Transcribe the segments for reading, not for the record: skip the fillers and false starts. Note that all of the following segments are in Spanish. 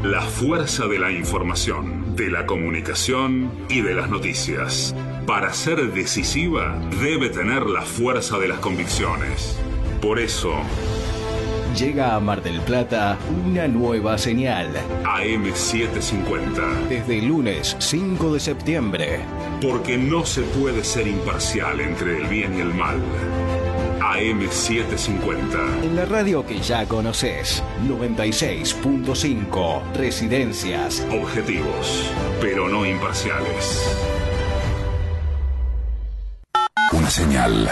La fuerza de la información, de la comunicación y de las noticias. Para ser decisiva, debe tener la fuerza de las convicciones. Por eso, llega a Mar del Plata una nueva señal. AM750. Desde el lunes 5 de septiembre. Porque no se puede ser imparcial entre el bien y el mal. AM750. En la radio que ya conoces, 96.5. Residencias. Objetivos, pero no imparciales. Una señal.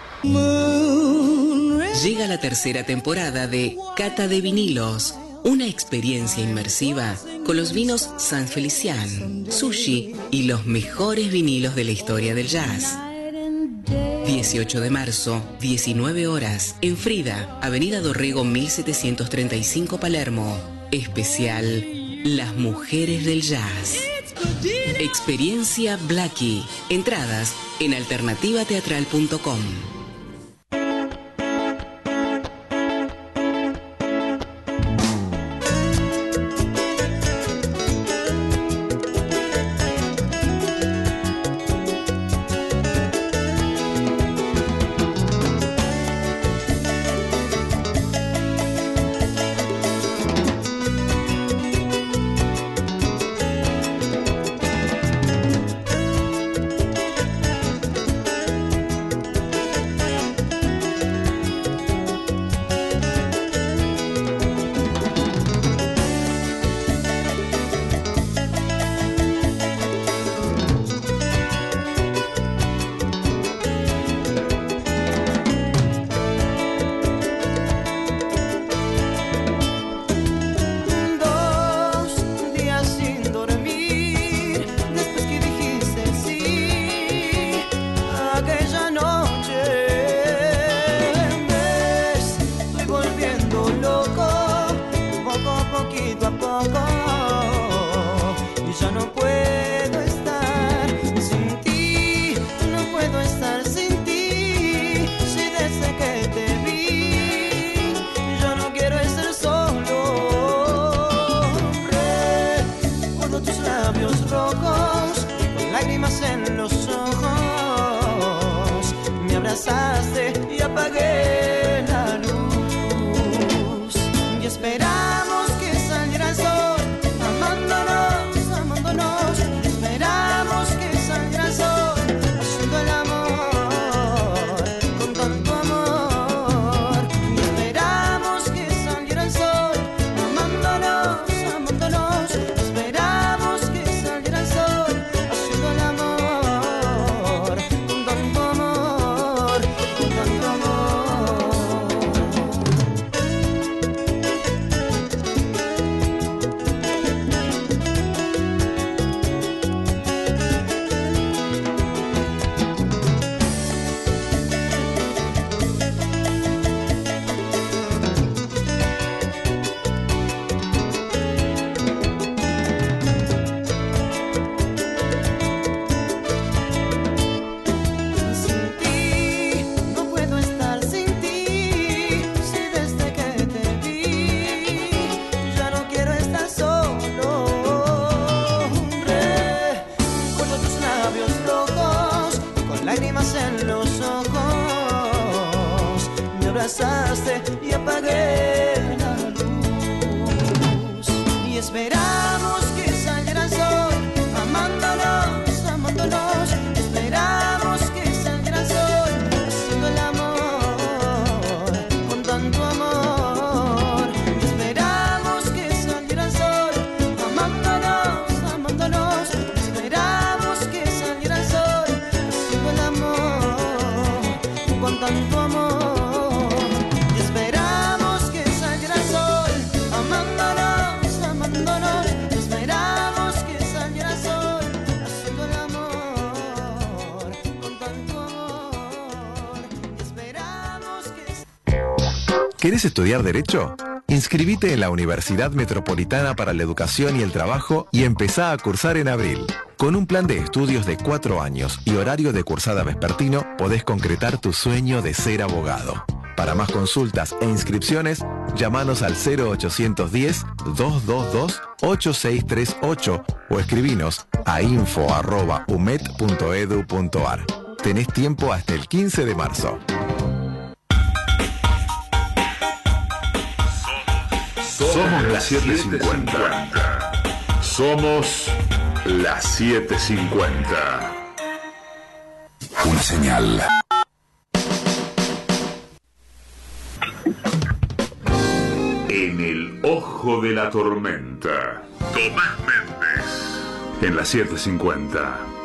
Llega la tercera temporada de Cata de Vinilos, una experiencia inmersiva con los vinos San Felician, Sushi y los mejores vinilos de la historia del jazz. 18 de marzo, 19 horas, en Frida, Avenida Dorrego 1735 Palermo. Especial Las Mujeres del Jazz. Experiencia Blackie. Entradas en alternativateatral.com. Y apagué la luz y esperamos que saliera el sol, amándonos, amándonos. Esperamos que saliera el sol, haciendo el amor con tanto amor. Y esperamos que saliera el sol, amándonos, amándonos. Esperamos que saliera el sol, haciendo el amor con tanto amor. Y apagué la luz y esperamos que saliera el sol, amándonos, amándonos. Esperamos que saliera el sol, haciendo el amor con tanto amor. Esperamos que saliera el sol, amándonos, amándonos. Esperamos que saliera el sol, haciendo el amor con tanto amor. ¿Querés estudiar Derecho? Inscribite en la Universidad Metropolitana para la Educación y el Trabajo y empezá a cursar en abril. Con un plan de estudios de 4 años y horario de cursada vespertino, podés concretar tu sueño de ser abogado. Para más consultas e inscripciones, llamanos al 0810-222-8638 o escribinos a info@umet.edu.ar. Tenés tiempo hasta el 15 de marzo. Somos las 7:50. Somos las 7:50. Una señal. En el ojo de la tormenta. Tomás Méndez. En las 7:50.